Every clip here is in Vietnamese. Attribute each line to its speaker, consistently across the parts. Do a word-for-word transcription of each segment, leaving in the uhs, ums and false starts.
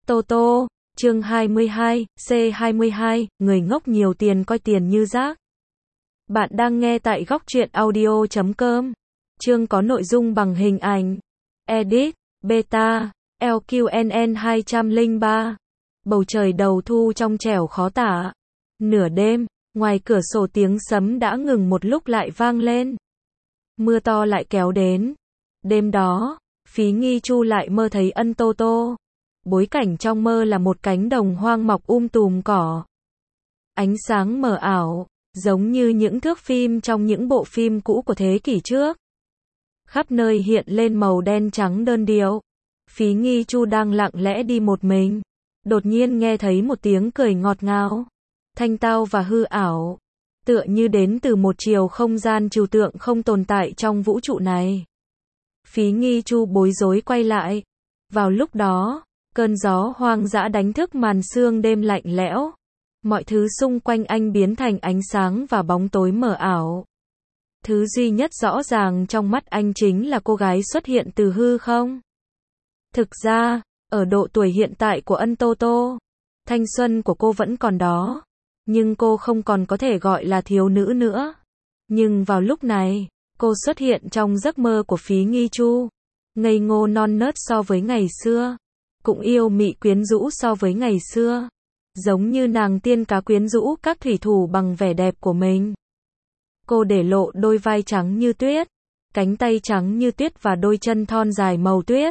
Speaker 1: Tô Tô, chương hai mươi hai, C hai mươi hai, người ngốc nhiều tiền coi tiền như rác. Bạn đang nghe tại góc truyện audio chấm com. Chương có nội dung bằng hình ảnh. Edit, Beta, L Q N N hai không ba. Bầu trời đầu thu trong trẻo khó tả. Nửa đêm, ngoài cửa sổ tiếng sấm đã ngừng một lúc lại vang lên. Mưa to lại kéo đến. Đêm đó, Phí Nghi Chu lại mơ thấy Ân Tô Tô. Bối cảnh trong mơ là một cánh đồng hoang mọc um tùm cỏ. Ánh sáng mờ ảo, giống như những thước phim trong những bộ phim cũ của thế kỷ trước. Khắp nơi hiện lên màu đen trắng đơn điệu. Phí Nghi Chu đang lặng lẽ đi một mình. Đột nhiên nghe thấy một tiếng cười ngọt ngào, thanh tao và hư ảo, tựa như đến từ một chiều không gian trừu tượng không tồn tại trong vũ trụ này. Phí Nghi Chu bối rối quay lại. Vào lúc đó, cơn gió hoang dã đánh thức màn sương đêm lạnh lẽo. Mọi thứ xung quanh anh biến thành ánh sáng và bóng tối mờ ảo. Thứ duy nhất rõ ràng trong mắt anh chính là cô gái xuất hiện từ hư không. Thực ra, ở độ tuổi hiện tại của Ân Tô Tô, thanh xuân của cô vẫn còn đó, nhưng cô không còn có thể gọi là thiếu nữ nữa. Nhưng vào lúc này, cô xuất hiện trong giấc mơ của Phí Nghi Chu, ngây ngô non nớt so với ngày xưa, cũng yêu mị quyến rũ so với ngày xưa, giống như nàng tiên cá quyến rũ các thủy thủ bằng vẻ đẹp của mình. Cô để lộ đôi vai trắng như tuyết, cánh tay trắng như tuyết và đôi chân thon dài màu tuyết.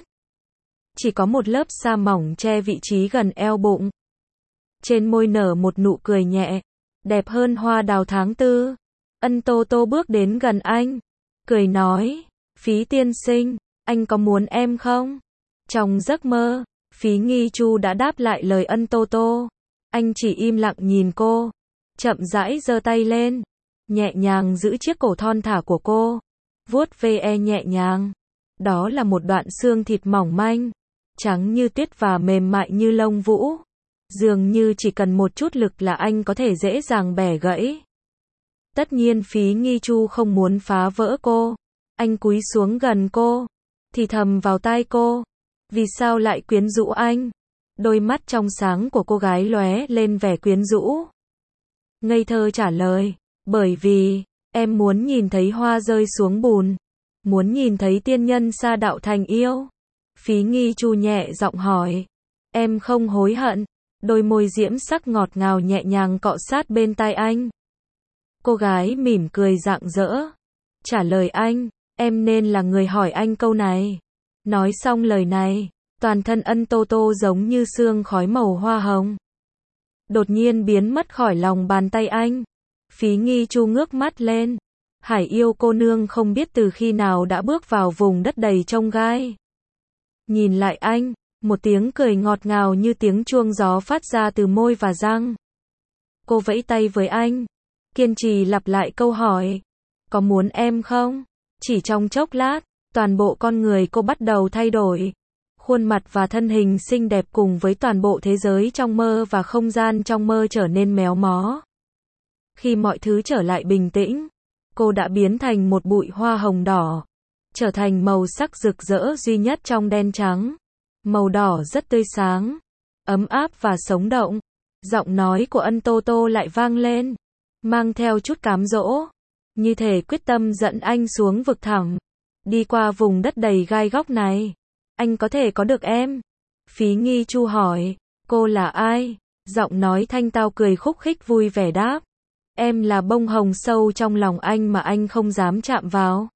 Speaker 1: Chỉ có một lớp sa mỏng che vị trí gần eo bụng. Trên môi nở một nụ cười nhẹ, đẹp hơn hoa đào tháng tư. Ân Tô Tô bước đến gần anh, cười nói, Phí tiên sinh, anh có muốn em không? Trong giấc mơ, Phí Nghi Chu đã đáp lại lời Ân Tô Tô. Anh chỉ im lặng nhìn cô, chậm rãi giơ tay lên, nhẹ nhàng giữ chiếc cổ thon thả của cô, vuốt ve nhẹ nhàng. Đó là một đoạn xương thịt mỏng manh, trắng như tuyết và mềm mại như lông vũ. Dường như chỉ cần một chút lực là anh có thể dễ dàng bẻ gãy. Tất nhiên Phí Nghi Chu không muốn phá vỡ cô. Anh cúi xuống gần cô, thì thầm vào tai cô. Vì sao lại quyến rũ anh? Đôi mắt trong sáng của cô gái lóe lên vẻ quyến rũ. Ngây thơ trả lời, bởi vì, em muốn nhìn thấy hoa rơi xuống bùn. Muốn nhìn thấy tiên nhân sa đạo thành yêu. Phí Nghi Chu nhẹ giọng hỏi, em không hối hận? Đôi môi diễm sắc ngọt ngào nhẹ nhàng cọ sát bên tai anh. Cô gái mỉm cười rạng rỡ, trả lời anh, em nên là người hỏi anh câu này. Nói xong lời này, toàn thân Ân Tô Tô giống như sương khói màu hoa hồng, đột nhiên biến mất khỏi lòng bàn tay anh. Phí Nghi Chu ngước mắt lên. Hải yêu cô nương không biết từ khi nào đã bước vào vùng đất đầy chông gai. Nhìn lại anh, một tiếng cười ngọt ngào như tiếng chuông gió phát ra từ môi và răng. Cô vẫy tay với anh, kiên trì lặp lại câu hỏi, có muốn em không? Chỉ trong chốc lát, toàn bộ con người cô bắt đầu thay đổi. Khuôn mặt và thân hình xinh đẹp cùng với toàn bộ thế giới trong mơ và không gian trong mơ trở nên méo mó. Khi mọi thứ trở lại bình tĩnh, cô đã biến thành một bụi hoa hồng đỏ, trở thành màu sắc rực rỡ duy nhất trong đen trắng. Màu đỏ rất tươi sáng, ấm áp và sống động. Giọng nói của Ân Tô Tô lại vang lên, mang theo chút cám dỗ, như thể quyết tâm dẫn anh xuống vực thẳm, đi qua vùng đất đầy gai góc này. Anh có thể có được em? Phí Nghi Chu hỏi, cô là ai? Giọng nói thanh tao cười khúc khích vui vẻ đáp, em là bông hồng sâu trong lòng anh mà anh không dám chạm vào.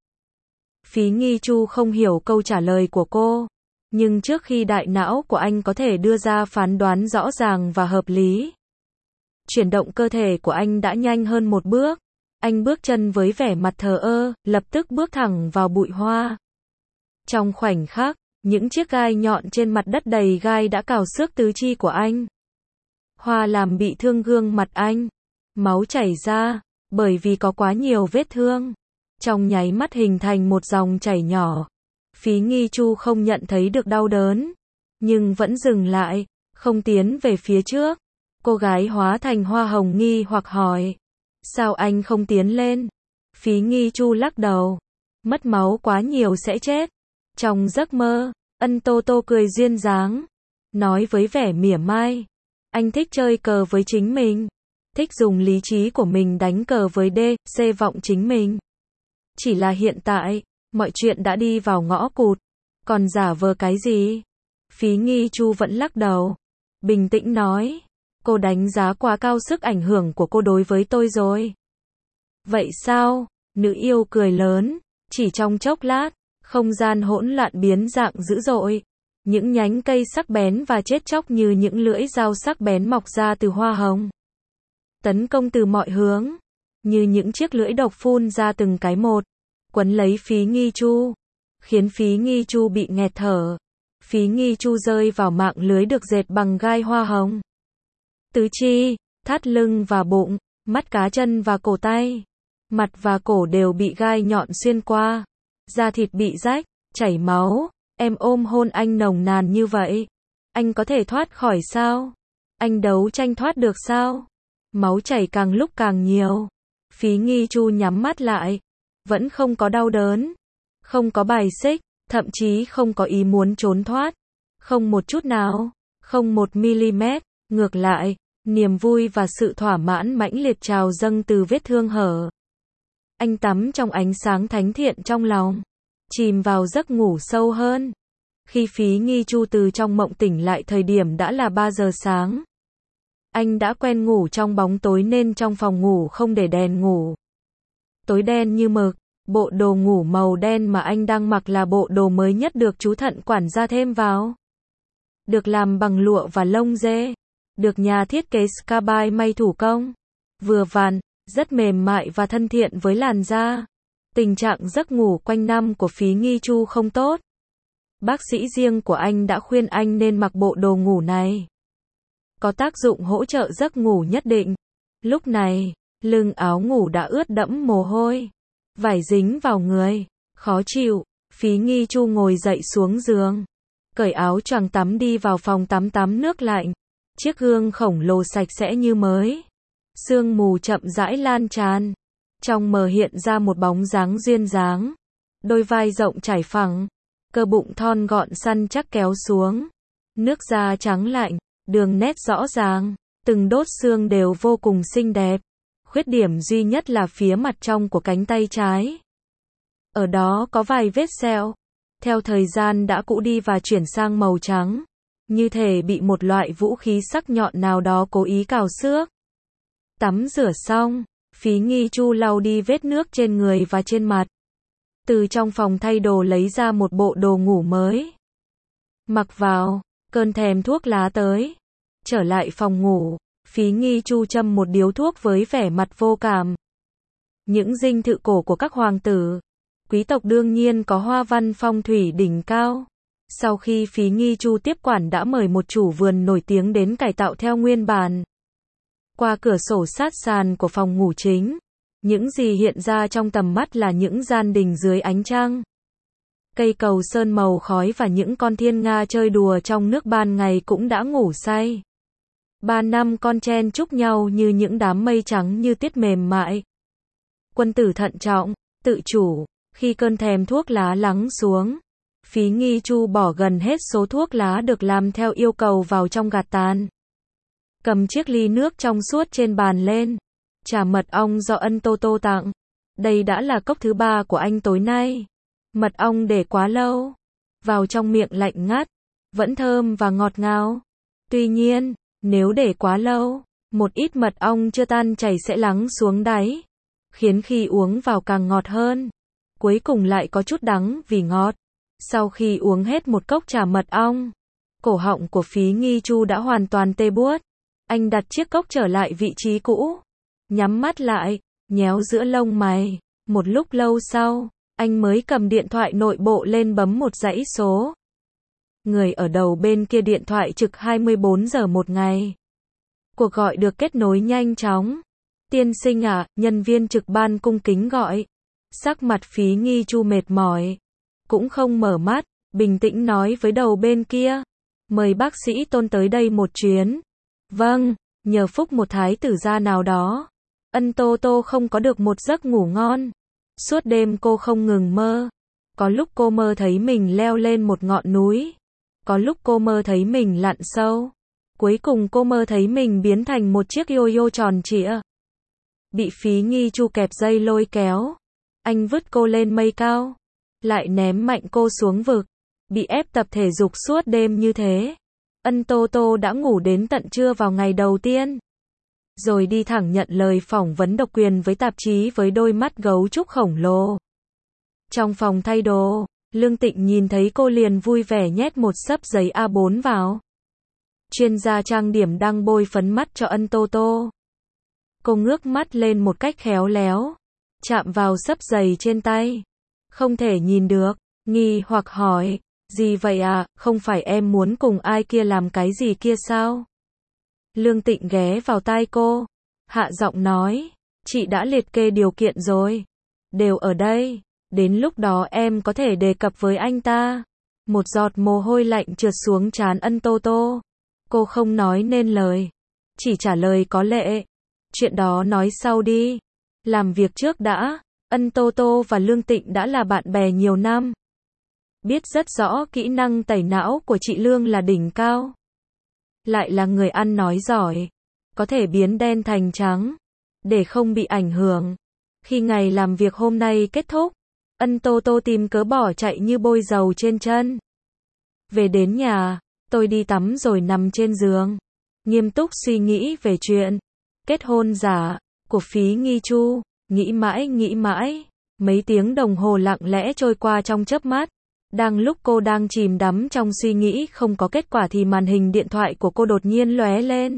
Speaker 1: Phí Nghi Chu không hiểu câu trả lời của cô, nhưng trước khi đại não của anh có thể đưa ra phán đoán rõ ràng và hợp lý, chuyển động cơ thể của anh đã nhanh hơn một bước. Anh bước chân với vẻ mặt thờ ơ, lập tức bước thẳng vào bụi hoa. Trong khoảnh khắc, những chiếc gai nhọn trên mặt đất đầy gai đã cào xước tứ chi của anh. Hoa làm bị thương gương mặt anh, máu chảy ra, bởi vì có quá nhiều vết thương. Trong nháy mắt hình thành một dòng chảy nhỏ. Phí Nghi Chu không nhận thấy được đau đớn, nhưng vẫn dừng lại, không tiến về phía trước. Cô gái hóa thành hoa hồng nghi hoặc hỏi, sao anh không tiến lên? Phí Nghi Chu lắc đầu, mất máu quá nhiều sẽ chết. Trong giấc mơ, Ân Tô Tô cười duyên dáng, nói với vẻ mỉa mai. Anh thích chơi cờ với chính mình. Thích dùng lý trí của mình đánh cờ với D, C vọng chính mình. Chỉ là hiện tại, mọi chuyện đã đi vào ngõ cụt. Còn giả vờ cái gì? Phí Nghi Chu vẫn lắc đầu. Bình tĩnh nói. Cô đánh giá quá cao sức ảnh hưởng của cô đối với tôi rồi. Vậy sao? Nữ yêu cười lớn. Chỉ trong chốc lát, không gian hỗn loạn biến dạng dữ dội. Những nhánh cây sắc bén và chết chóc như những lưỡi dao sắc bén mọc ra từ hoa hồng. Tấn công từ mọi hướng. Như những chiếc lưỡi độc phun ra từng cái một. Quấn lấy Phí Nghi Chu. Khiến Phí Nghi Chu bị nghẹt thở. Phí Nghi Chu rơi vào mạng lưới được dệt bằng gai hoa hồng. Tứ chi, thắt lưng và bụng, mắt cá chân và cổ tay. Mặt và cổ đều bị gai nhọn xuyên qua. Da thịt bị rách, chảy máu. Em ôm hôn anh nồng nàn như vậy. Anh có thể thoát khỏi sao? Anh đấu tranh thoát được sao? Máu chảy càng lúc càng nhiều. Phí Nghi Chu nhắm mắt lại. Vẫn không có đau đớn. Không có bài xích. Thậm chí không có ý muốn trốn thoát. Không một chút nào. Không một mm. Ngược lại, niềm vui và sự thỏa mãn mãnh liệt trào dâng từ vết thương hở. Anh tắm trong ánh sáng thánh thiện trong lòng. Chìm vào giấc ngủ sâu hơn. Khi Phí Nghi Chu từ trong mộng tỉnh lại thời điểm đã là ba giờ sáng. Anh đã quen ngủ trong bóng tối nên trong phòng ngủ không để đèn ngủ. Tối đen như mực, bộ đồ ngủ màu đen mà anh đang mặc là bộ đồ mới nhất được chú thận quản gia thêm vào. Được làm bằng lụa và lông dê. Được nhà thiết kế Scabai may thủ công. Vừa vặn, rất mềm mại và thân thiện với làn da. Tình trạng giấc ngủ quanh năm của Phí Nghi Chu không tốt. Bác sĩ riêng của anh đã khuyên anh nên mặc bộ đồ ngủ này. Có tác dụng hỗ trợ giấc ngủ nhất định. Lúc này, lưng áo ngủ đã ướt đẫm mồ hôi. Vải dính vào người. Khó chịu. Phí Nghi Chu ngồi dậy xuống giường. Cởi áo choàng tắm đi vào phòng tắm tắm nước lạnh. Chiếc gương khổng lồ sạch sẽ như mới. Sương mù chậm rãi lan tràn. Trong mờ hiện ra một bóng dáng duyên dáng. Đôi vai rộng trải phẳng. Cơ bụng thon gọn săn chắc kéo xuống. Nước da trắng lạnh. Đường nét rõ ràng. Từng đốt xương đều vô cùng xinh đẹp. Khuyết điểm duy nhất là phía mặt trong của cánh tay trái. Ở đó có vài vết sẹo. Theo thời gian đã cũ đi và chuyển sang màu trắng. Như thể bị một loại vũ khí sắc nhọn nào đó cố ý cào xước. Tắm rửa xong, Phí Nghi Chu lau đi vết nước trên người và trên mặt. Từ trong phòng thay đồ lấy ra một bộ đồ ngủ mới. Mặc vào, cơn thèm thuốc lá tới. Trở lại phòng ngủ, Phí Nghi Chu châm một điếu thuốc với vẻ mặt vô cảm. Những dinh thự cổ của các hoàng tử, quý tộc đương nhiên có hoa văn phong thủy đỉnh cao. Sau khi Phí Nghi Chu tiếp quản đã mời một chủ vườn nổi tiếng đến cải tạo theo nguyên bản. Qua cửa sổ sát sàn của phòng ngủ chính, những gì hiện ra trong tầm mắt là những gian đình dưới ánh trăng. Cây cầu sơn màu khói và những con thiên nga chơi đùa trong nước ban ngày cũng đã ngủ say. Ba năm con chen chúc nhau như những đám mây trắng như tiết mềm mại. Quân tử thận trọng, tự chủ, khi cơn thèm thuốc lá lắng xuống. Phí Nghi Chu bỏ gần hết số thuốc lá được làm theo yêu cầu vào trong gạt tàn. Cầm chiếc ly nước trong suốt trên bàn lên. Trà mật ong do Ân Tô Tô tặng. Đây đã là cốc thứ ba của anh tối nay. Mật ong để quá lâu. Vào trong miệng lạnh ngắt. Vẫn thơm và ngọt ngào. Tuy nhiên, nếu để quá lâu, một ít mật ong chưa tan chảy sẽ lắng xuống đáy. Khiến khi uống vào càng ngọt hơn. Cuối cùng lại có chút đắng vì ngọt. Sau khi uống hết một cốc trà mật ong, cổ họng của Phí Nghi Chu đã hoàn toàn tê buốt. Anh đặt chiếc cốc trở lại vị trí cũ. Nhắm mắt lại, nhéo giữa lông mày. Một lúc lâu sau, anh mới cầm điện thoại nội bộ lên bấm một dãy số. Người ở đầu bên kia điện thoại trực hai mươi bốn giờ một ngày. Cuộc gọi được kết nối nhanh chóng. Tiên sinh ạ, à, nhân viên trực ban cung kính gọi. Sắc mặt Phí Nghi Chu mệt mỏi. Cũng không mở mắt, bình tĩnh nói với đầu bên kia. Mời bác sĩ Tôn tới đây một chuyến. Vâng, nhờ phúc một thái tử gia nào đó. Ân Tô Tô không có được một giấc ngủ ngon. Suốt đêm cô không ngừng mơ. Có lúc cô mơ thấy mình leo lên một ngọn núi. Có lúc cô mơ thấy mình lặn sâu. Cuối cùng cô mơ thấy mình biến thành một chiếc yo-yo tròn trịa. Bị Phí Nghi Chu kẹp dây lôi kéo. Anh vứt cô lên mây cao. Lại ném mạnh cô xuống vực. Bị ép tập thể dục suốt đêm như thế. Ân Tô Tô đã ngủ đến tận trưa vào ngày đầu tiên. Rồi đi thẳng nhận lời phỏng vấn độc quyền với tạp chí với đôi mắt gấu trúc khổng lồ. Trong phòng thay đồ, Lương Tịnh nhìn thấy cô liền vui vẻ nhét một xấp giấy A bốn vào. Chuyên gia trang điểm đang bôi phấn mắt cho Ân Tô Tô. Cô ngước mắt lên một cách khéo léo, chạm vào xấp giấy trên tay. Không thể nhìn được, nghi hoặc hỏi, gì vậy à, không phải em muốn cùng ai kia làm cái gì kia sao? Lương Tịnh ghé vào tai cô, hạ giọng nói, chị đã liệt kê điều kiện rồi. Đều ở đây, đến lúc đó em có thể đề cập với anh ta. Một giọt mồ hôi lạnh trượt xuống trán Ân Tô Tô. Cô không nói nên lời, chỉ trả lời có lệ. Chuyện đó nói sau đi. Làm việc trước đã. Ân Tô Tô và Lương Tịnh đã là bạn bè nhiều năm. Biết rất rõ kỹ năng tẩy não của chị Lương là đỉnh cao. Lại là người ăn nói giỏi. Có thể biến đen thành trắng. Để không bị ảnh hưởng. Khi ngày làm việc hôm nay kết thúc, Ân Tô Tô tìm cớ bỏ chạy như bôi dầu trên chân. Về đến nhà, tôi đi tắm rồi nằm trên giường. Nghiêm túc suy nghĩ về chuyện kết hôn giả của Phí Nghi Chu. Nghĩ mãi nghĩ mãi. Mấy tiếng đồng hồ lặng lẽ trôi qua trong chớp mắt. Đang lúc cô đang chìm đắm trong suy nghĩ không có kết quả thì màn hình điện thoại của cô đột nhiên lóe lên.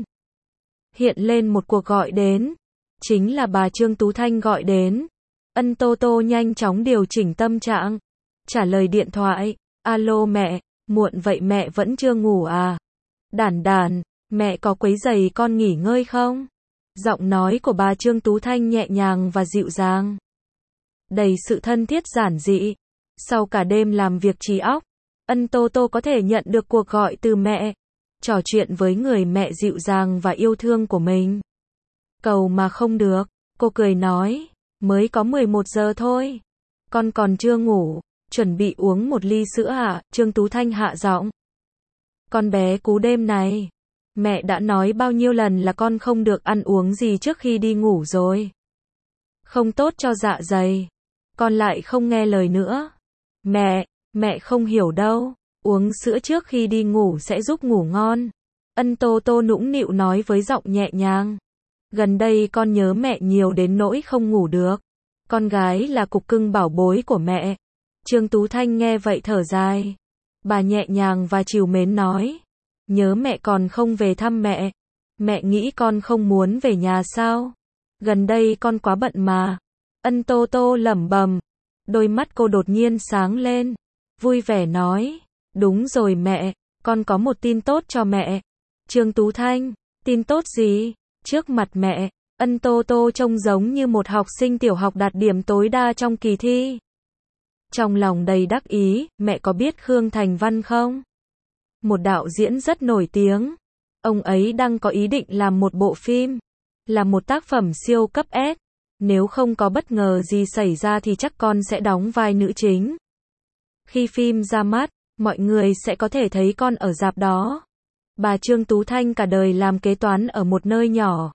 Speaker 1: Hiện lên một cuộc gọi đến. Chính là bà Trương Tú Thanh gọi đến. Ân Tô Tô nhanh chóng điều chỉnh tâm trạng. Trả lời điện thoại. Alo mẹ, muộn vậy mẹ vẫn chưa ngủ à? Đản đản, mẹ có quấy rầy con nghỉ ngơi không? Giọng nói của bà Trương Tú Thanh nhẹ nhàng và dịu dàng. Đầy sự thân thiết giản dị. Sau cả đêm làm việc trí óc, Ân Tô Tô có thể nhận được cuộc gọi từ mẹ. Trò chuyện với người mẹ dịu dàng và yêu thương của mình. Cầu mà không được, cô cười nói, mới có mười một giờ thôi. Con còn chưa ngủ, chuẩn bị uống một ly sữa à? Trương Tú Thanh hạ giọng. Con bé cú đêm này. Mẹ đã nói bao nhiêu lần là con không được ăn uống gì trước khi đi ngủ rồi. Không tốt cho dạ dày. Con lại không nghe lời nữa. Mẹ, mẹ không hiểu đâu. Uống sữa trước khi đi ngủ sẽ giúp ngủ ngon. Ân Tô Tô nũng nịu nói với giọng nhẹ nhàng. Gần đây con nhớ mẹ nhiều đến nỗi không ngủ được. Con gái là cục cưng bảo bối của mẹ. Trương Tú Thanh nghe vậy thở dài. Bà nhẹ nhàng và trìu mến nói. Nhớ mẹ còn không về thăm mẹ. Mẹ nghĩ con không muốn về nhà sao? Gần đây con quá bận mà. Ân Tô Tô lẩm bẩm. Đôi mắt cô đột nhiên sáng lên. Vui vẻ nói. Đúng rồi mẹ, con có một tin tốt cho mẹ. Trương Tú Thanh, tin tốt gì? Trước mặt mẹ, Ân Tô Tô trông giống như một học sinh tiểu học đạt điểm tối đa trong kỳ thi. Trong lòng đầy đắc ý, mẹ có biết Khương Thành Văn không? Một đạo diễn rất nổi tiếng. Ông ấy đang có ý định làm một bộ phim. Là một tác phẩm siêu cấp S. Nếu không có bất ngờ gì xảy ra thì chắc con sẽ đóng vai nữ chính. Khi phim ra mắt, mọi người sẽ có thể thấy con ở rạp đó. Bà Trương Tú Thanh cả đời làm kế toán ở một nơi nhỏ.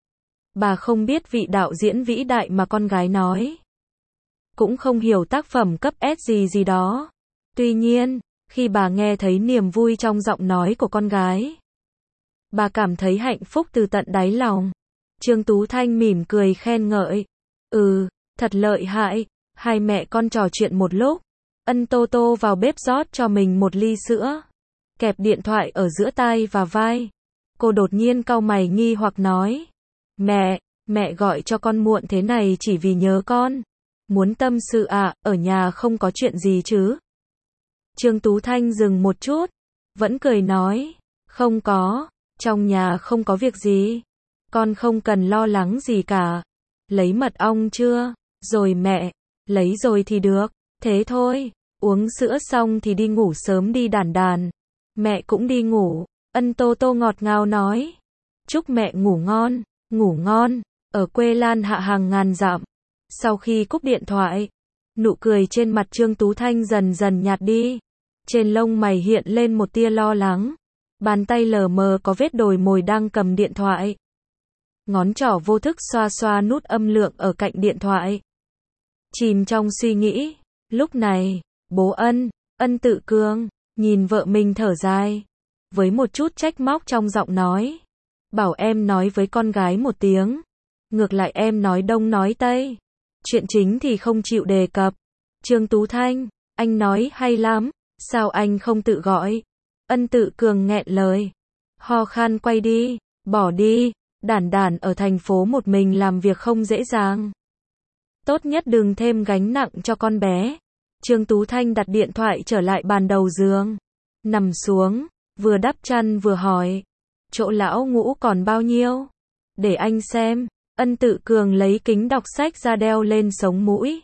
Speaker 1: Bà không biết vị đạo diễn vĩ đại mà con gái nói. Cũng không hiểu tác phẩm cấp S gì gì đó. Tuy nhiên, khi bà nghe thấy niềm vui trong giọng nói của con gái, bà cảm thấy hạnh phúc từ tận đáy lòng. Trương Tú Thanh mỉm cười khen ngợi. Ừ, thật lợi hại. Hai mẹ con trò chuyện một lúc. Ân Tô Tô vào bếp rót cho mình một ly sữa. Kẹp điện thoại ở giữa tai và vai. Cô đột nhiên cau mày nghi hoặc nói. Mẹ, mẹ gọi cho con muộn thế này chỉ vì nhớ con. Muốn tâm sự à, ở nhà không có chuyện gì chứ? Trương Tú Thanh dừng một chút. Vẫn cười nói. Không có, trong nhà không có việc gì. Con không cần lo lắng gì cả. Lấy mật ong chưa? Rồi mẹ. Lấy rồi thì được. Thế thôi. Uống sữa xong thì đi ngủ sớm đi đàn đàn. Mẹ cũng đi ngủ. Ân Tô Tô ngọt ngào nói. Chúc mẹ ngủ ngon. Ngủ ngon. Ở quê Lan Hạ hàng ngàn dặm. Sau khi cúp điện thoại, nụ cười trên mặt Trương Tú Thanh dần dần nhạt đi. Trên lông mày hiện lên một tia lo lắng. Bàn tay lờ mờ có vết đồi mồi đang cầm điện thoại. Ngón trỏ vô thức xoa xoa nút âm lượng ở cạnh điện thoại. Chìm trong suy nghĩ. Lúc này, bố Ân, Ân Tự Cường, nhìn vợ mình thở dài. Với một chút trách móc trong giọng nói. Bảo em nói với con gái một tiếng. Ngược lại em nói đông nói tây. Chuyện chính thì không chịu đề cập. Trương Tú Thanh, anh nói hay lắm. Sao anh không tự gọi? Ân Tự Cường nghẹn lời. Ho khan quay đi. Bỏ đi. Đản đản ở thành phố một mình làm việc không dễ dàng. Tốt nhất đừng thêm gánh nặng cho con bé. Trương Tú Thanh đặt điện thoại trở lại bàn đầu giường. Nằm xuống, vừa đắp chăn vừa hỏi. Chỗ lão Ngũ còn bao nhiêu? Để anh xem. Ân Tự Cường lấy kính đọc sách ra đeo lên sống mũi.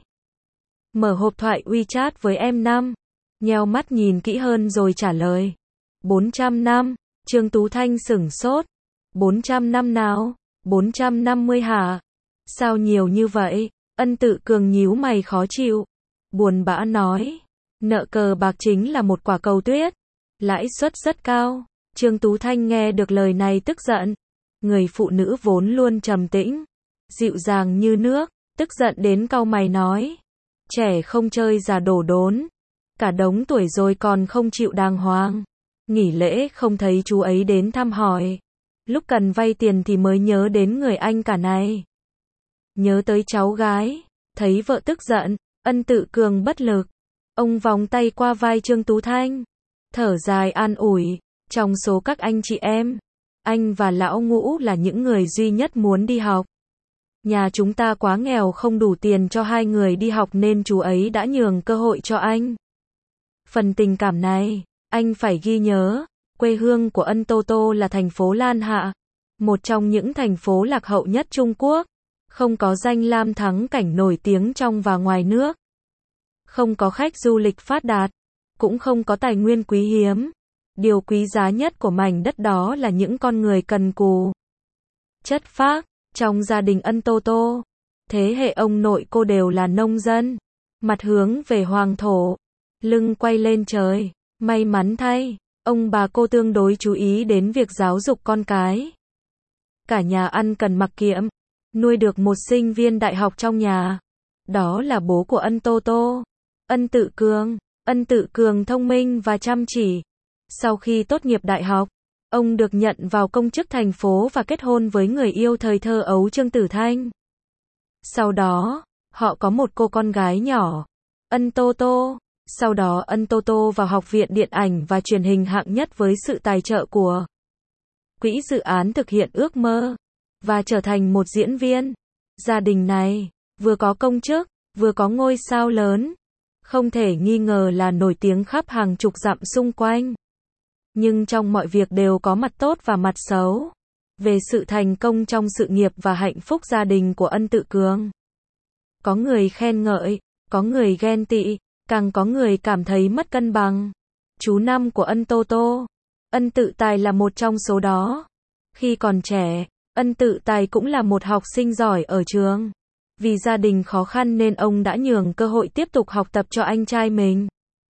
Speaker 1: Mở hộp thoại WeChat với em năm. Nheo mắt nhìn kỹ hơn rồi trả lời. bốn trăm năm. Trương Tú Thanh sửng sốt. bốn trăm năm nào? bốn trăm năm mươi hả? Sao nhiều như vậy? Ân Tự Cường nhíu mày khó chịu. Buồn bã nói. Nợ cờ bạc chính là một quả cầu tuyết. Lãi suất rất cao. Trương Tú Thanh nghe được lời này tức giận. Người phụ nữ vốn luôn trầm tĩnh, dịu dàng như nước, tức giận đến cau mày nói. Trẻ không chơi già đổ đốn. Cả đống tuổi rồi còn không chịu đàng hoàng. Nghỉ lễ không thấy chú ấy đến thăm hỏi. Lúc cần vay tiền thì mới nhớ đến người anh cả này. Nhớ tới cháu gái. Thấy vợ tức giận, Ân Tự Cường bất lực. Ông vòng tay qua vai Trương Tú Thanh. Thở dài an ủi. Trong số các anh chị em, anh và lão Ngũ là những người duy nhất muốn đi học. Nhà chúng ta quá nghèo không đủ tiền cho hai người đi học nên chú ấy đã nhường cơ hội cho anh. Phần tình cảm này, anh phải ghi nhớ. Quê hương của Ân Tô Tô là thành phố Lan Hạ, một trong những thành phố lạc hậu nhất Trung Quốc. Không có danh lam thắng cảnh nổi tiếng trong và ngoài nước. Không có khách du lịch phát đạt. Cũng không có tài nguyên quý hiếm. Điều quý giá nhất của mảnh đất đó là những con người cần cù, chất phác. Trong gia đình Ân Tô Tô, thế hệ ông nội cô đều là nông dân, mặt hướng về hoàng thổ, lưng quay lên trời. May mắn thay, ông bà cô tương đối chú ý đến việc giáo dục con cái. Cả nhà ăn cần mặc kiệm, nuôi được một sinh viên đại học trong nhà. Đó là bố của Ân Tô Tô, Ân Tự Cường. Ân Tự Cường thông minh và chăm chỉ. Sau khi tốt nghiệp đại học, ông được nhận vào công chức thành phố và kết hôn với người yêu thời thơ ấu Trương Tử Thanh. Sau đó, họ có một cô con gái nhỏ, Ân Tô Tô. Sau đó Ân Tô Tô vào Học viện Điện ảnh và Truyền hình hạng nhất với sự tài trợ của Quỹ dự án thực hiện ước mơ, và trở thành một diễn viên. Gia đình này, vừa có công chức, vừa có ngôi sao lớn. Không thể nghi ngờ là nổi tiếng khắp hàng chục dặm xung quanh. Nhưng trong mọi việc đều có mặt tốt và mặt xấu. Về sự thành công trong sự nghiệp và hạnh phúc gia đình của Ân Tự Cường, có người khen ngợi, có người ghen tị, càng có người cảm thấy mất cân bằng. Chú năm của Ân Tô Tô, Ân Tự Tài là một trong số đó. Khi còn trẻ, Ân Tự Tài cũng là một học sinh giỏi ở trường. Vì gia đình khó khăn nên ông đã nhường cơ hội tiếp tục học tập cho anh trai mình.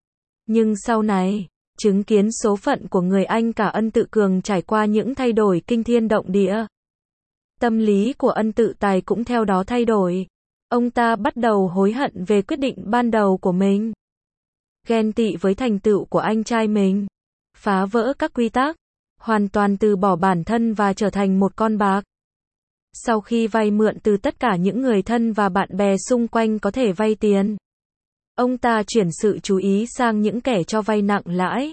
Speaker 1: Nhưng sau này, chứng kiến số phận của người anh cả Ân Tự Cường trải qua những thay đổi kinh thiên động địa. Tâm lý của Ân Tự Tài cũng theo đó thay đổi. Ông ta bắt đầu hối hận về quyết định ban đầu của mình. Ghen tị với thành tựu của anh trai mình. Phá vỡ các quy tắc. Hoàn toàn từ bỏ bản thân và trở thành một con bạc. Sau khi vay mượn từ tất cả những người thân và bạn bè xung quanh có thể vay tiền, ông ta chuyển sự chú ý sang những kẻ cho vay nặng lãi.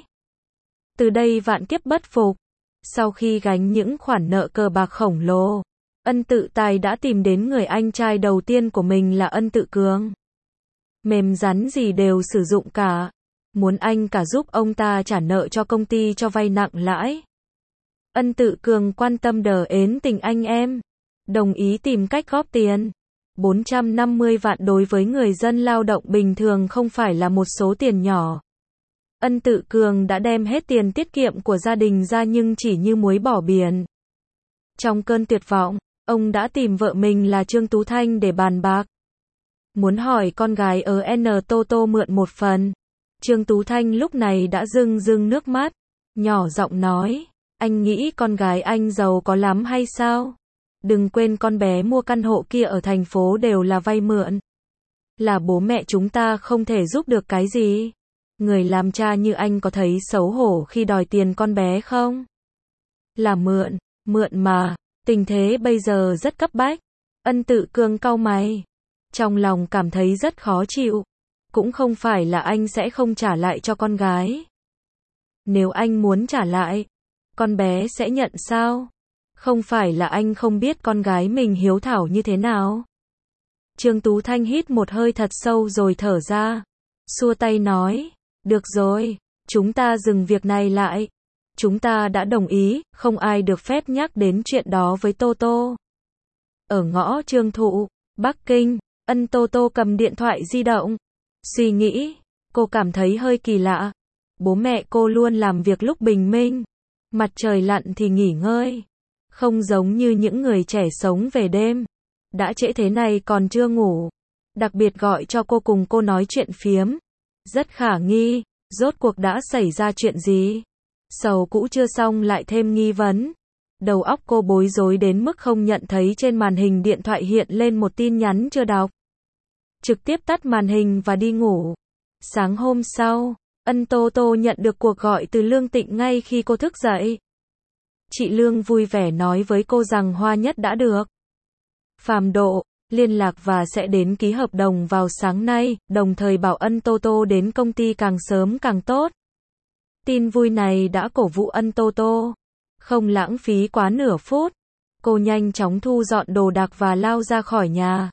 Speaker 1: Từ đây vạn kiếp bất phục. Sau khi gánh những khoản nợ cờ bạc khổng lồ, Ân Tự Tài đã tìm đến người anh trai đầu tiên của mình là Ân Tự Cường. Mềm rắn gì đều sử dụng cả. Muốn anh cả giúp ông ta trả nợ cho công ty cho vay nặng lãi. Ân Tự Cường quan tâm đờ ến tình anh em. Đồng ý tìm cách góp tiền. bốn trăm năm mươi vạn đối với người dân lao động bình thường không phải là một số tiền nhỏ. Ân Tự Cường đã đem hết tiền tiết kiệm của gia đình ra nhưng chỉ như muối bỏ biển. Trong cơn tuyệt vọng, ông đã tìm vợ mình là Trương Tú Thanh để bàn bạc. Muốn hỏi con gái ở N Tô Tô mượn một phần. Trương Tú Thanh lúc này đã rưng rưng nước mắt, nhỏ giọng nói, anh nghĩ con gái anh giàu có lắm hay sao? Đừng quên con bé mua căn hộ kia ở thành phố đều là vay mượn. Là bố mẹ chúng ta không thể giúp được cái gì. Người làm cha như anh có thấy xấu hổ khi đòi tiền con bé không? Là mượn, mượn mà, tình thế bây giờ rất cấp bách. Ân Tự Cương cau mày, trong lòng cảm thấy rất khó chịu. Cũng không phải là anh sẽ không trả lại cho con gái. Nếu anh muốn trả lại, con bé sẽ nhận sao? Không phải là anh không biết con gái mình hiếu thảo như thế nào. Trương Tú Thanh hít một hơi thật sâu rồi thở ra, xua tay nói, được rồi, chúng ta dừng việc này lại. Chúng ta đã đồng ý, không ai được phép nhắc đến chuyện đó với Tô Tô. Ở ngõ Trương Thụ, Bắc Kinh, Ân Tô Tô cầm điện thoại di động. Suy nghĩ, cô cảm thấy hơi kỳ lạ. Bố mẹ cô luôn làm việc lúc bình minh, mặt trời lặn thì nghỉ ngơi. Không giống như những người trẻ sống về đêm. Đã trễ thế này còn chưa ngủ. Đặc biệt gọi cho cô cùng cô nói chuyện phiếm. Rất khả nghi, rốt cuộc đã xảy ra chuyện gì? Sầu cũ chưa xong lại thêm nghi vấn. Đầu óc cô bối rối đến mức không nhận thấy trên màn hình điện thoại hiện lên một tin nhắn chưa đọc. Trực tiếp tắt màn hình và đi ngủ. Sáng hôm sau, Ân Tô Tô nhận được cuộc gọi từ Lương Tịnh ngay khi cô thức dậy. Chị Lương vui vẻ nói với cô rằng Hoa Nhất đã được Phàm Độ liên lạc và sẽ đến ký hợp đồng vào sáng nay, đồng thời bảo Ân Tô Tô đến công ty càng sớm càng tốt. Tin vui này đã cổ vũ Ân Tô Tô. Không lãng phí quá nửa phút, cô nhanh chóng thu dọn đồ đạc và lao ra khỏi nhà.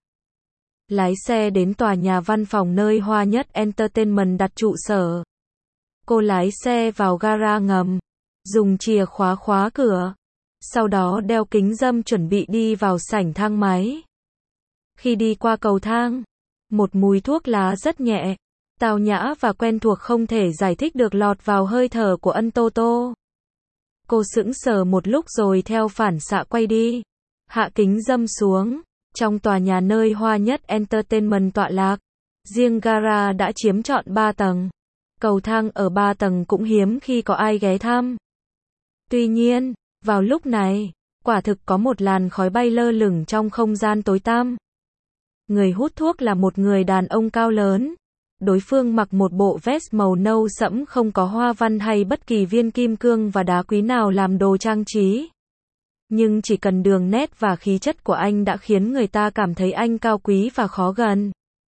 Speaker 1: Lái xe đến tòa nhà văn phòng nơi Hoa Nhất Entertainment đặt trụ sở. Cô lái xe vào gara ngầm, dùng chìa khóa khóa cửa, sau đó đeo kính râm chuẩn bị đi vào sảnh thang máy. Khi đi qua cầu thang, một mùi thuốc lá rất nhẹ, tao nhã và quen thuộc không thể giải thích được lọt vào hơi thở của Ân Tô Tô. Cô sững sờ một lúc rồi theo phản xạ quay đi, hạ kính râm xuống. Trong tòa nhà nơi Hoa Nhất Entertainment tọa lạc, riêng gara đã chiếm trọn ba tầng. Cầu thang ở ba tầng cũng hiếm khi có ai ghé thăm. Tuy nhiên, vào lúc này, quả thực có một làn khói bay lơ lửng trong không gian tối tăm. Người hút thuốc là một người đàn ông cao lớn. Đối phương mặc một bộ vest màu nâu sẫm không có hoa văn hay bất kỳ viên kim cương và đá quý nào làm đồ trang trí. Nhưng chỉ cần đường nét và khí chất của anh đã khiến người ta cảm thấy anh cao quý và khó gần.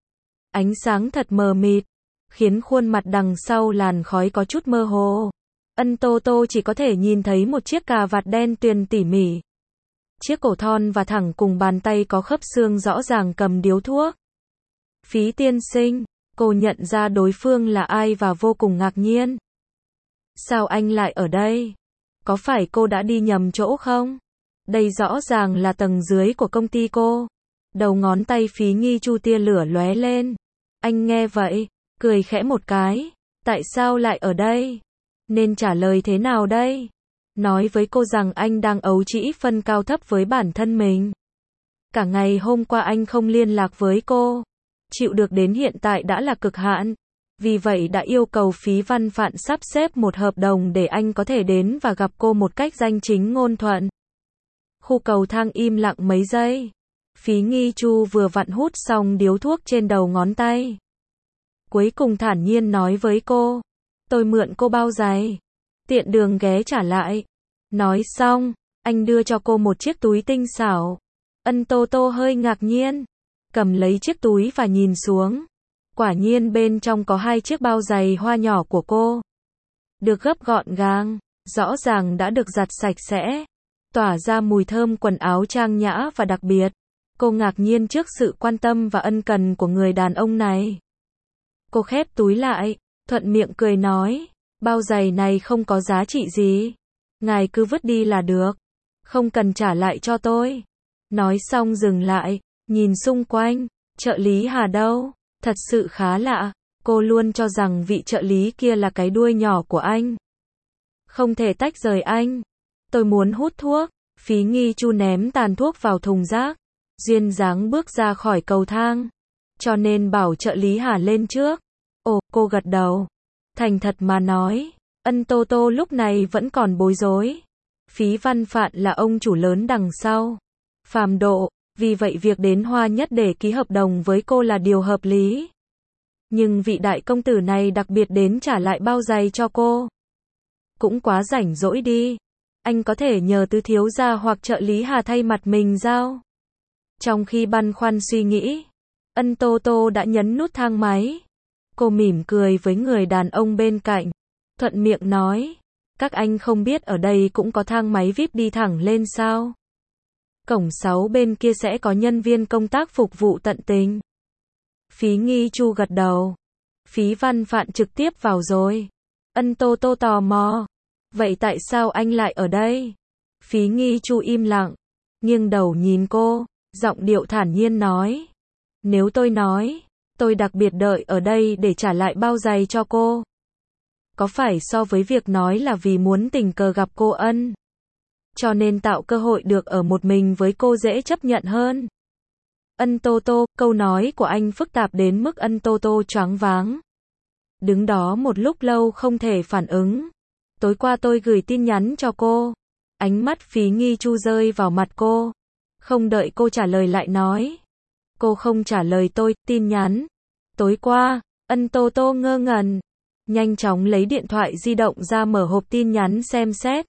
Speaker 1: Ánh sáng thật mờ mịt, khiến khuôn mặt đằng sau làn khói có chút mơ hồ. Ân Tô Tô chỉ có thể nhìn thấy một chiếc cà vạt đen tuyền tỉ mỉ. Chiếc cổ thon và thẳng cùng bàn tay có khớp xương rõ ràng cầm điếu thuốc. Phí tiên sinh, cô nhận ra đối phương là ai và vô cùng ngạc nhiên. Sao anh lại ở đây? Có phải cô đã đi nhầm chỗ không? Đây rõ ràng là tầng dưới của công ty cô. Đầu ngón tay Phí Nghi Chu tia lửa lóe lên. Anh nghe vậy, cười khẽ một cái. Tại sao lại ở đây? Nên trả lời thế nào đây? Nói với cô rằng anh đang ấu trĩ phân cao thấp với bản thân mình. Cả ngày hôm qua anh không liên lạc với cô. Chịu được đến hiện tại đã là cực hạn. Vì vậy đã yêu cầu Phí Văn Phạn sắp xếp một hợp đồng để anh có thể đến và gặp cô một cách danh chính ngôn thuận. Khu cầu thang im lặng mấy giây. Phí Nghi Chu vừa vặn hút xong điếu thuốc trên đầu ngón tay. Cuối cùng thản nhiên nói với cô. Tôi mượn cô bao giày. Tiện đường ghé trả lại. Nói xong, anh đưa cho cô một chiếc túi tinh xảo. Ân Tô Tô hơi ngạc nhiên. Cầm lấy chiếc túi và nhìn xuống. Quả nhiên bên trong có hai chiếc bao giày hoa nhỏ của cô. Được gấp gọn gàng, rõ ràng đã được giặt sạch sẽ. Tỏa ra mùi thơm quần áo trang nhã và đặc biệt. Cô ngạc nhiên trước sự quan tâm và ân cần của người đàn ông này. Cô khép túi lại, thuận miệng cười nói, bao giày này không có giá trị gì. Ngài cứ vứt đi là được. Không cần trả lại cho tôi. Nói xong dừng lại, nhìn xung quanh, trợ lý Hà đâu? Thật sự khá lạ, cô luôn cho rằng vị trợ lý kia là cái đuôi nhỏ của anh. Không thể tách rời anh. Tôi muốn hút thuốc. Phí Nghi Chu ném tàn thuốc vào thùng rác. Duyên dáng bước ra khỏi cầu thang. Cho nên bảo trợ lý Hà lên trước. Ồ, cô gật đầu. Thành thật mà nói, Ân Tô Tô lúc này vẫn còn bối rối. Phí Văn Phạn là ông chủ lớn đằng sau. Phàm Độ, vì vậy việc đến Hoa Nhất để ký hợp đồng với cô là điều hợp lý. Nhưng vị đại công tử này đặc biệt đến trả lại bao giày cho cô. Cũng quá rảnh rỗi đi. Anh có thể nhờ Tứ thiếu gia hoặc trợ lý Hà thay mặt mình giao. Trong khi băn khoăn suy nghĩ, Ân Tô Tô đã nhấn nút thang máy. Cô mỉm cười với người đàn ông bên cạnh, thuận miệng nói, các anh không biết ở đây cũng có thang máy vi ai pi đi thẳng lên sao? Cổng sáu bên kia sẽ có nhân viên công tác phục vụ tận tình. Phí Nghi Chu gật đầu. Phí Văn Phạn trực tiếp vào rồi. Ân Tô Tô tò mò. Vậy tại sao anh lại ở đây? Phí Nghi Chu im lặng, nghiêng đầu nhìn cô, giọng điệu thản nhiên nói. Nếu tôi nói, tôi đặc biệt đợi ở đây để trả lại bao giày cho cô. Có phải so với việc nói là vì muốn tình cờ gặp cô Ân, cho nên tạo cơ hội được ở một mình với cô dễ chấp nhận hơn? Ân Tô Tô, câu nói của anh phức tạp đến mức Ân Tô Tô choáng váng. Đứng đó một lúc lâu không thể phản ứng. Tối qua tôi gửi tin nhắn cho cô. Ánh mắt Phí Nghi Chu rơi vào mặt cô. Không đợi cô trả lời lại nói. Cô không trả lời tôi, tin nhắn. Tối qua, Ân Tô Tô ngơ ngẩn. Nhanh chóng lấy điện thoại di động ra mở hộp tin nhắn xem xét.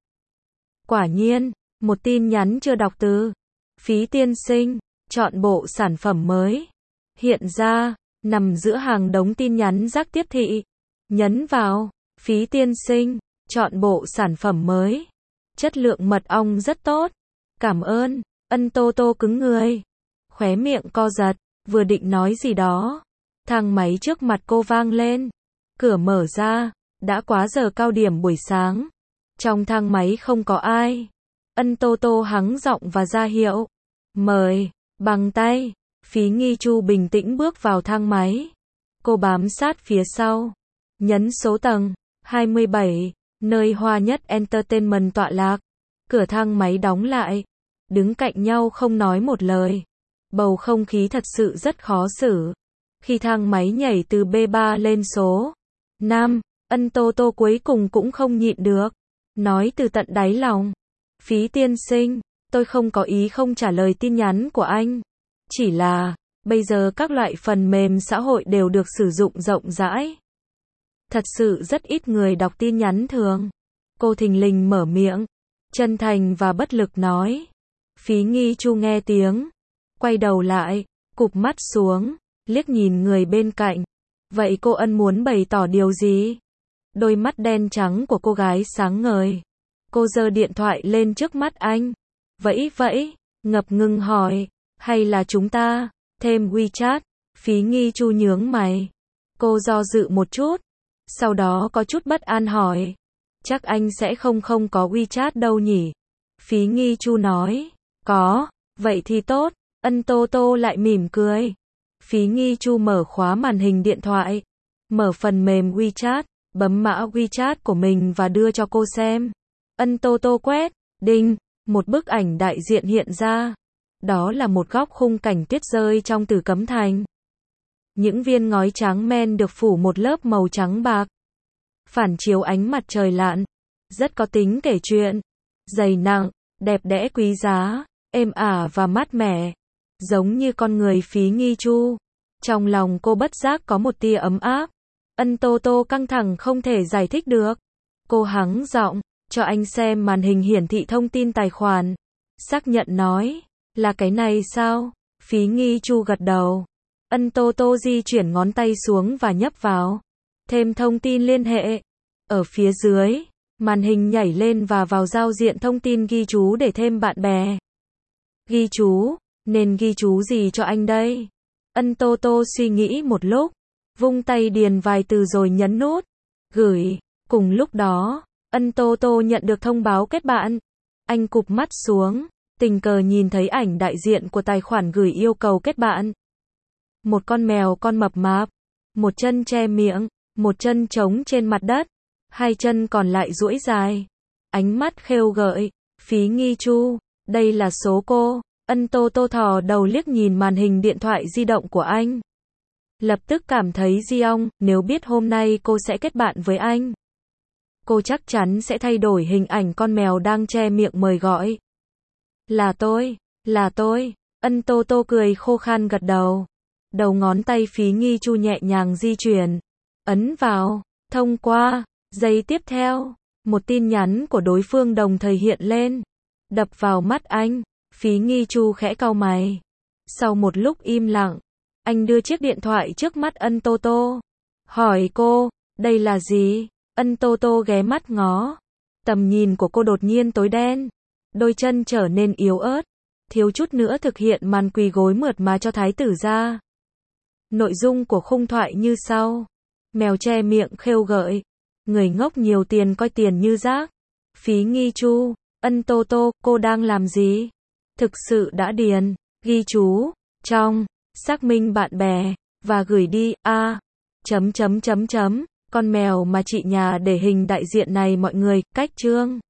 Speaker 1: Quả nhiên, một tin nhắn chưa đọc từ. Phí tiên sinh, chọn bộ sản phẩm mới. Hiện ra, nằm giữa hàng đống tin nhắn rác tiếp thị. Nhấn vào, Phí tiên sinh, chọn bộ sản phẩm mới. Chất lượng mật ong rất tốt. Cảm ơn. Ân Tô Tô cứng người. Khóe miệng co giật, vừa định nói gì đó. Thang máy trước mặt cô vang lên. Cửa mở ra, đã quá giờ cao điểm buổi sáng. Trong thang máy không có ai. Ân Tô Tô hắng giọng và ra hiệu. Mời, bằng tay. Phí Nghi Chu bình tĩnh bước vào thang máy. Cô bám sát phía sau. Nhấn số tầng, hai mươi bảy, nơi Hoa Nhất Entertainment tọa lạc. Cửa thang máy đóng lại. Đứng cạnh nhau không nói một lời. Bầu không khí thật sự rất khó xử. Khi thang máy nhảy từ B ba lên số năm, Ân Tô Tô cuối cùng cũng không nhịn được. Nói từ tận đáy lòng. Phí tiên sinh, tôi không có ý không trả lời tin nhắn của anh. Chỉ là, bây giờ các loại phần mềm xã hội đều được sử dụng rộng rãi. Thật sự rất ít người đọc tin nhắn thường. Cô thình lình mở miệng, chân thành và bất lực nói. Phí Nghi Chu nghe tiếng, quay đầu lại, cụp mắt xuống, liếc nhìn người bên cạnh. Vậy cô Ân muốn bày tỏ điều gì? Đôi mắt đen trắng của cô gái sáng ngời. Cô giơ điện thoại lên trước mắt anh. Vẫy vẫy, ngập ngừng hỏi. Hay là chúng ta thêm WeChat? Phí Nghi Chu nhướng mày. Cô do dự một chút. Sau đó có chút bất an hỏi. Chắc anh sẽ không không có WeChat đâu nhỉ? Phí Nghi Chu nói. Có, vậy thì tốt. Ân Tô Tô lại mỉm cười. Phí Nghi Chu mở khóa màn hình điện thoại. Mở phần mềm WeChat. Bấm mã WeChat của mình và đưa cho cô xem. Ân Tô Tô quét. Đinh. Một bức ảnh đại diện hiện ra. Đó là một góc khung cảnh tuyết rơi trong Tử Cấm Thành. Những viên ngói trắng men được phủ một lớp màu trắng bạc. Phản chiếu ánh mặt trời lặn. Rất có tính kể chuyện. Dày nặng, đẹp đẽ quý giá, êm ả và mát mẻ. Giống như con người Phí Nghi Chu. Trong lòng cô bất giác có một tia ấm áp. Ân Tô Tô căng thẳng không thể giải thích được. Cô hắng giọng, cho anh xem màn hình hiển thị thông tin tài khoản. Xác nhận nói, là cái này sao? Phí Nghi Chu gật đầu. Ân Tô Tô di chuyển ngón tay xuống và nhấp vào. Thêm thông tin liên hệ. Ở phía dưới, màn hình nhảy lên và vào giao diện thông tin ghi chú để thêm bạn bè. Ghi chú, nên ghi chú gì cho anh đây? Ân Tô Tô suy nghĩ một lúc, vung tay điền vài từ rồi nhấn nút. Gửi. Cùng lúc đó, Ân Tô Tô nhận được thông báo kết bạn. Anh cụp mắt xuống, tình cờ nhìn thấy ảnh đại diện của tài khoản gửi yêu cầu kết bạn. Một con mèo con mập mạp, một chân che miệng, một chân trống trên mặt đất, hai chân còn lại duỗi dài. Ánh mắt khêu gợi. Phí Nghi Chu, đây là số cô. Ân Tô Tô thò đầu liếc nhìn màn hình điện thoại di động của anh. Lập tức cảm thấy Giong, nếu biết hôm nay cô sẽ kết bạn với anh, cô chắc chắn sẽ thay đổi hình ảnh con mèo đang che miệng mời gọi. Là tôi, là tôi. Ân Tô Tô cười khô khan gật đầu. Đầu ngón tay Phí Nghi Chu nhẹ nhàng di chuyển. Ấn vào. Thông qua. Giây tiếp theo, một tin nhắn của đối phương đồng thời hiện lên. Đập vào mắt anh. Phí Nghi Chu khẽ cau mày. Sau một lúc im lặng, anh đưa chiếc điện thoại trước mắt Ân Tô Tô. Hỏi cô, đây là gì? Ân Tô Tô ghé mắt ngó. Tầm nhìn của cô đột nhiên tối đen. Đôi chân trở nên yếu ớt. Thiếu chút nữa thực hiện màn quỳ gối mượt mà cho thái tử ra. Nội dung của khung thoại như sau. Mèo che miệng khêu gợi. Người ngốc nhiều tiền coi tiền như rác. Phí Nghi Chu. Ân Tô Tô, cô đang làm gì? Thực sự đã điền. Ghi chú. Trong. Xác minh bạn bè. Và gửi đi. A. Chấm chấm chấm chấm. Con mèo mà chị nhà để hình đại diện này mọi người. Cách chương.